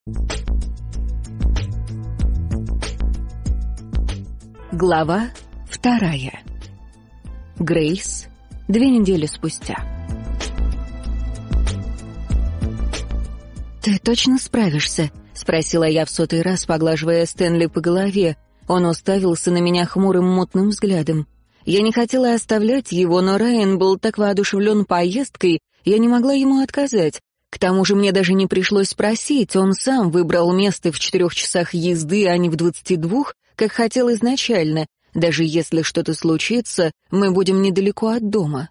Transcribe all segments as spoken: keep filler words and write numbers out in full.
Глава вторая. Грейс. Две недели спустя. «Ты точно справишься?» — спросила я в сотый раз, поглаживая Стэнли по голове. Он уставился на меня хмурым мутным взглядом. Я не хотела оставлять его, но Райан был так воодушевлен поездкой, я не могла ему отказать. К тому же мне даже не пришлось просить, он сам выбрал место в четырех часах езды, а не в двадцати двух, как хотел изначально. Даже если что-то случится, мы будем недалеко от дома.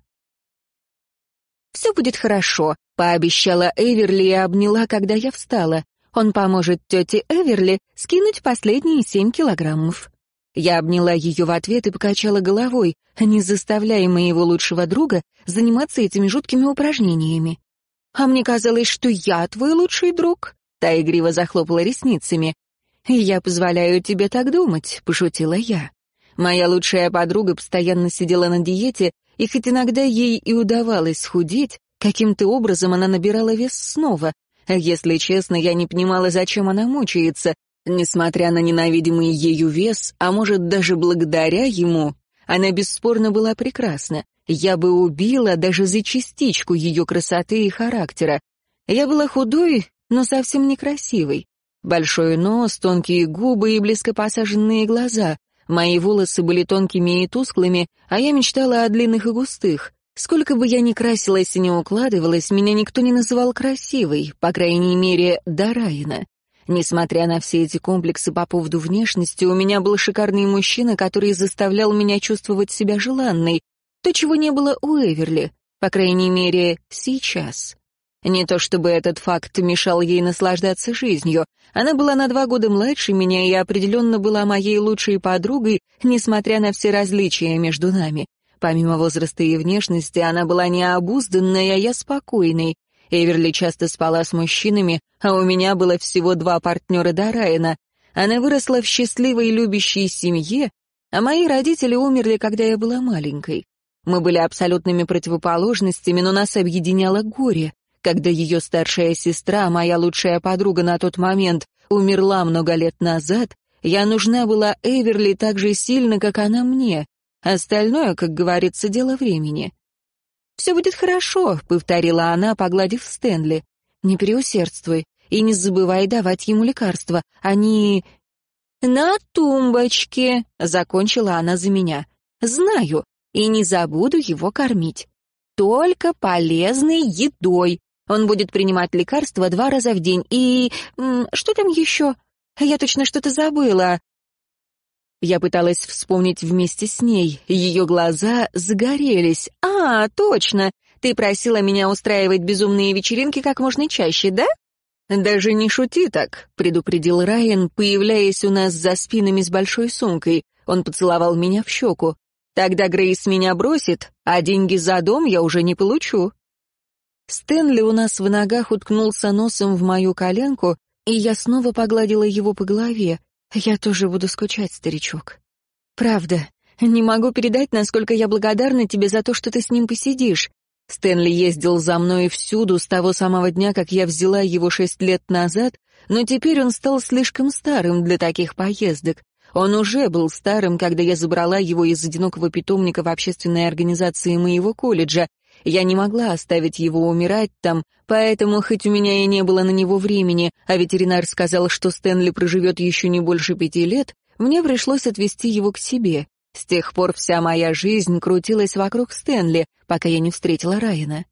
«Все будет хорошо», — пообещала Эверли и обняла, когда я встала. «Он поможет тете Эверли скинуть последние семь килограммов». Я обняла ее в ответ и покачала головой, не заставляя моего лучшего друга заниматься этими жуткими упражнениями. «А мне казалось, что я твой лучший друг», — та игриво захлопала ресницами. «Я позволяю тебе так думать», — пошутила я. Моя лучшая подруга постоянно сидела на диете, и хоть иногда ей и удавалось схудеть, каким-то образом она набирала вес снова. Если честно, я не понимала, зачем она мучается. Несмотря на ненавидимый ею вес, а может даже благодаря ему, она бесспорно была прекрасна. Я бы убила даже за частичку ее красоты и характера. Я была худой, но совсем некрасивой. Большой нос, тонкие губы и близко посаженные глаза. Мои волосы были тонкими и тусклыми, а я мечтала о длинных и густых. Сколько бы я ни красилась и не укладывалась, меня никто не называл красивой, по крайней мере, до Райана. Несмотря на все эти комплексы по поводу внешности, у меня был шикарный мужчина, который заставлял меня чувствовать себя желанной, то, чего не было у Эверли, по крайней мере, сейчас. Не то чтобы этот факт мешал ей наслаждаться жизнью. Она была на два года младше меня и определенно была моей лучшей подругой, несмотря на все различия между нами. Помимо возраста и внешности, она была необузданной, а я спокойной. Эверли часто спала с мужчинами, а у меня было всего два партнера до Райана. Она выросла в счастливой любящей семье, а мои родители умерли, когда я была маленькой. Мы были абсолютными противоположностями, но нас объединяло горе. Когда ее старшая сестра, моя лучшая подруга на тот момент, умерла много лет назад, я нужна была Эверли так же сильно, как она мне. Остальное, как говорится, дело времени. «Все будет хорошо», — повторила она, погладив Стэнли. «Не переусердствуй и не забывай давать ему лекарства. Они...» «На тумбочке», — закончила она за меня. «Знаю, и не забуду его кормить. Только полезной едой. Он будет принимать лекарства два раза в день. И... что там еще? Я точно что-то забыла». Я пыталась вспомнить вместе с ней. Ее глаза загорелись. «А, точно! Ты просила меня устраивать безумные вечеринки как можно чаще, да?» «Даже не шути так», — предупредил Райан, появляясь у нас за спинами с большой сумкой. Он поцеловал меня в щеку. «Тогда Грейс меня бросит, а деньги за дом я уже не получу». Стэнли у нас в ногах уткнулся носом в мою коленку, и я снова погладила его по голове. «Я тоже буду скучать, старичок. Правда, не могу передать, насколько я благодарна тебе за то, что ты с ним посидишь. Стэнли ездил за мной всюду с того самого дня, как я взяла его шесть лет назад, но теперь он стал слишком старым для таких поездок. Он уже был старым, когда я забрала его из одинокого питомника в общественной организации моего колледжа. Я не могла оставить его умирать там, поэтому, хоть у меня и не было на него времени, а ветеринар сказал, что Стэнли проживет еще не больше пяти лет, мне пришлось отвезти его к себе. С тех пор вся моя жизнь крутилась вокруг Стэнли, пока я не встретила Райана.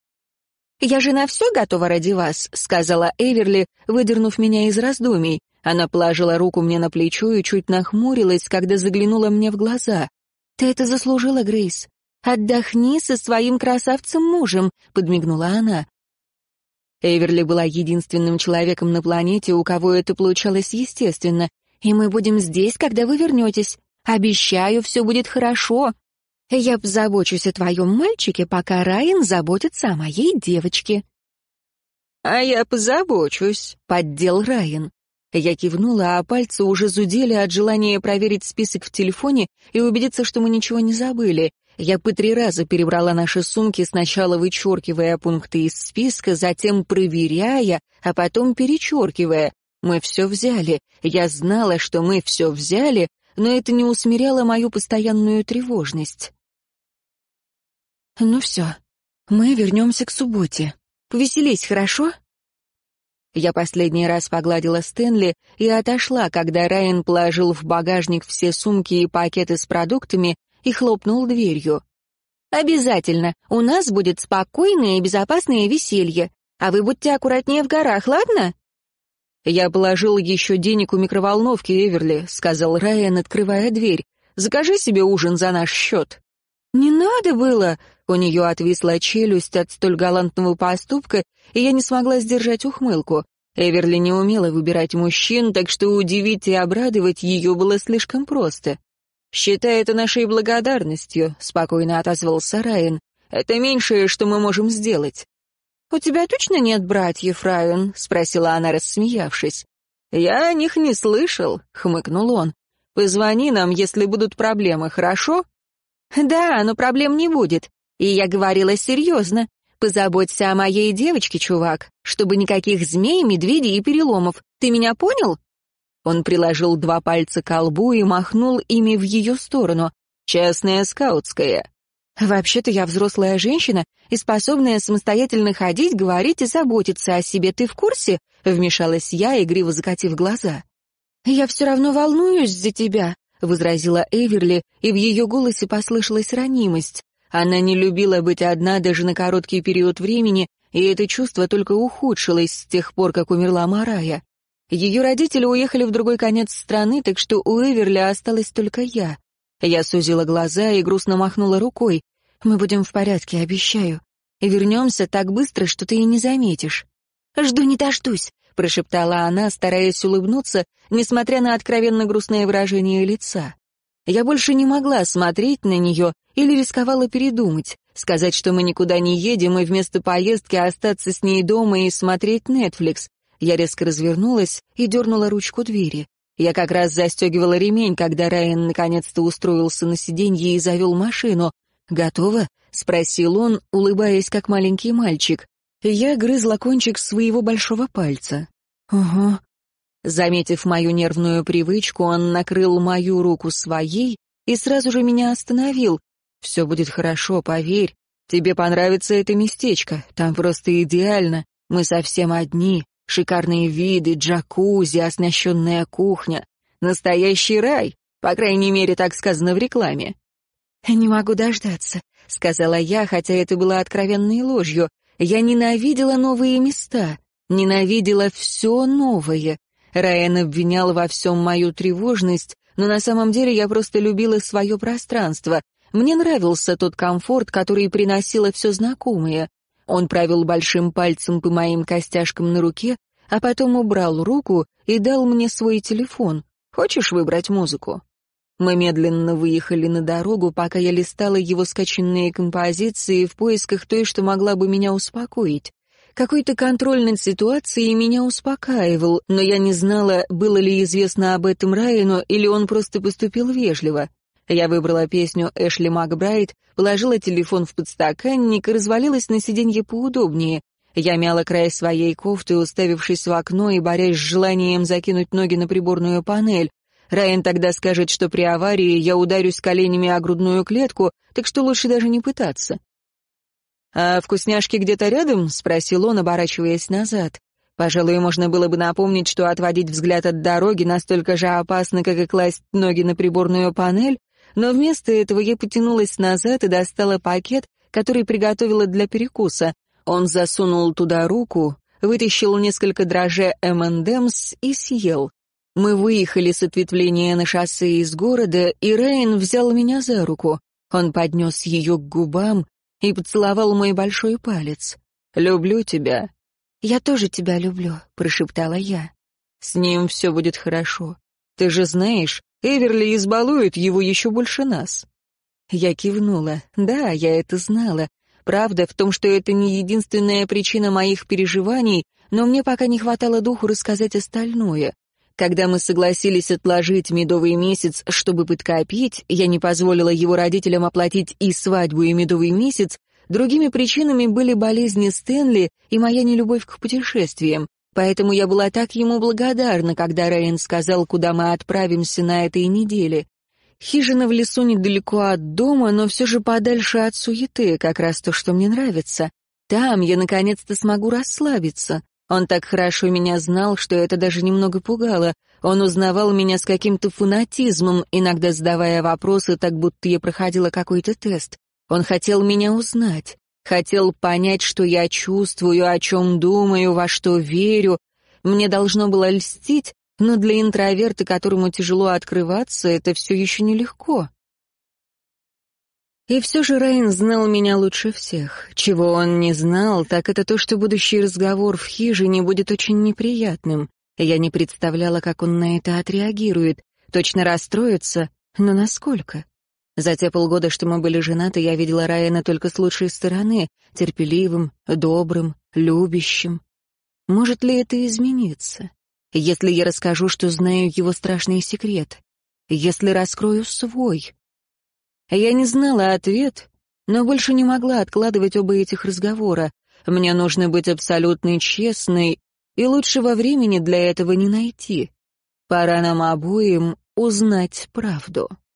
«Я же на все готова ради вас», — сказала Эверли, выдернув меня из раздумий. Она положила руку мне на плечо и чуть нахмурилась, когда заглянула мне в глаза. «Ты это заслужила, Грейс. Отдохни со своим красавцем-мужем», — подмигнула она. Эверли была единственным человеком на планете, у кого это получалось естественно. «И мы будем здесь, когда вы вернетесь. Обещаю, все будет хорошо. Я позабочусь о твоем мальчике, пока Райан заботится о моей девочке». «А я позабочусь», — поддел Райан. Я кивнула, а пальцы уже зудели от желания проверить список в телефоне и убедиться, что мы ничего не забыли. Я по три раза перебрала наши сумки, сначала вычеркивая пункты из списка, затем проверяя, а потом перечеркивая. Мы все взяли. Я знала, что мы все взяли, но это не усмиряло мою постоянную тревожность. «Ну все, мы вернемся к субботе. Повеселись, хорошо?» Я последний раз погладила Стэнли и отошла, когда Райан положил в багажник все сумки и пакеты с продуктами и хлопнул дверью. «Обязательно. У нас будет спокойное и безопасное веселье. А вы будьте аккуратнее в горах, ладно?» «Я положил еще денег у микроволновки, Эверли», — сказал Райан, открывая дверь. «Закажи себе ужин за наш счет». «Не надо было!» — у нее отвисла челюсть от столь галантного поступка, и я не смогла сдержать ухмылку. Эверли не умела выбирать мужчин, так что удивить и обрадовать ее было слишком просто. «Считай это нашей благодарностью», — спокойно отозвался Райан. «Это меньшее, что мы можем сделать». «У тебя точно нет братьев, Райан?» — спросила она, рассмеявшись. «Я о них не слышал», — хмыкнул он. «Позвони нам, если будут проблемы, хорошо?» «Да, но проблем не будет. И я говорила серьезно. Позаботься о моей девочке, чувак, чтобы никаких змей, медведей и переломов. Ты меня понял?» Он приложил два пальца к лбу и махнул ими в ее сторону. «Частная скаутская». «Вообще-то я взрослая женщина и способная самостоятельно ходить, говорить и заботиться о себе. Ты в курсе?» — вмешалась я, игриво закатив глаза. «Я все равно волнуюсь за тебя», — возразила Эверли, и в ее голосе послышалась ранимость. Она не любила быть одна даже на короткий период времени, и это чувство только ухудшилось с тех пор, как умерла Марая. Ее родители уехали в другой конец страны, так что у Эверли осталась только я. Я сузила глаза и грустно махнула рукой. «Мы будем в порядке, обещаю. И вернемся так быстро, что ты и не заметишь». «Жду не дождусь», — прошептала она, стараясь улыбнуться, несмотря на откровенно грустное выражение лица. Я больше не могла смотреть на нее или рисковала передумать, сказать, что мы никуда не едем, и вместо поездки остаться с ней дома и смотреть Netflix. Я резко развернулась и дернула ручку двери. Я как раз застегивала ремень, когда Райан наконец-то устроился на сиденье и завел машину. «Готово?» — спросил он, улыбаясь, как маленький мальчик. Я грызла кончик своего большого пальца. «Угу». Заметив мою нервную привычку, он накрыл мою руку своей и сразу же меня остановил. «Все будет хорошо, поверь. Тебе понравится это местечко. Там просто идеально. Мы совсем одни. Шикарные виды, джакузи, оснащенная кухня. Настоящий рай. По крайней мере, так сказано в рекламе». «Не могу дождаться», — сказала я, хотя это было откровенной ложью. Я ненавидела новые места, ненавидела все новое. Райан обвинял во всем мою тревожность, но на самом деле я просто любила свое пространство. Мне нравился тот комфорт, который приносило все знакомое. Он провел большим пальцем по моим костяшкам на руке, а потом убрал руку и дал мне свой телефон. «Хочешь выбрать музыку?» Мы медленно выехали на дорогу, пока я листала его скачанные композиции в поисках той, что могла бы меня успокоить. Какой-то контроль над ситуацией меня успокаивал, но я не знала, было ли известно об этом Райану, или он просто поступил вежливо. Я выбрала песню Эшли Макбрайт, положила телефон в подстаканник и развалилась на сиденье поудобнее. Я мяла край своей кофты, уставившись в окно и борясь с желанием закинуть ноги на приборную панель. Райан тогда скажет, что при аварии я ударюсь коленями о грудную клетку, так что лучше даже не пытаться. «А вкусняшки где-то рядом?» — спросил он, оборачиваясь назад. Пожалуй, можно было бы напомнить, что отводить взгляд от дороги настолько же опасно, как и класть ноги на приборную панель, но вместо этого я потянулась назад и достала пакет, который приготовила для перекуса. Он засунул туда руку, вытащил несколько дрожжей эм энд эмс и съел. Мы выехали с ответвления на шоссе из города, и Райан взял меня за руку. Он поднес ее к губам и поцеловал мой большой палец. «Люблю тебя». «Я тоже тебя люблю», — прошептала я. «С ним все будет хорошо. Ты же знаешь, Эверли избалует его еще больше нас». Я кивнула. Да, я это знала. Правда в том, что это не единственная причина моих переживаний, но мне пока не хватало духу рассказать остальное. Когда мы согласились отложить медовый месяц, чтобы подкопить, я не позволила его родителям оплатить и свадьбу, и медовый месяц, другими причинами были болезни Стэнли и моя нелюбовь к путешествиям. Поэтому я была так ему благодарна, когда Райан сказал, куда мы отправимся на этой неделе. Хижина в лесу недалеко от дома, но все же подальше от суеты, как раз то, что мне нравится. Там я наконец-то смогу расслабиться. Он так хорошо меня знал, что это даже немного пугало. Он узнавал меня с каким-то фанатизмом, иногда задавая вопросы, так будто я проходила какой-то тест. Он хотел меня узнать, хотел понять, что я чувствую, о чем думаю, во что верю. Мне должно было льстить, но для интроверта, которому тяжело открываться, это все еще нелегко. И все же Райан знал меня лучше всех. Чего он не знал, так это то, что будущий разговор в хижине будет очень неприятным. Я не представляла, как он на это отреагирует. Точно расстроится, но насколько? За те полгода, что мы были женаты, я видела Райана только с лучшей стороны, терпеливым, добрым, любящим. Может ли это измениться? Если я расскажу, что знаю его страшный секрет? Если раскрою свой? Я не знала ответ, но больше не могла откладывать оба этих разговора. Мне нужно быть абсолютно честной, и лучшего времени для этого не найти. Пора нам обоим узнать правду.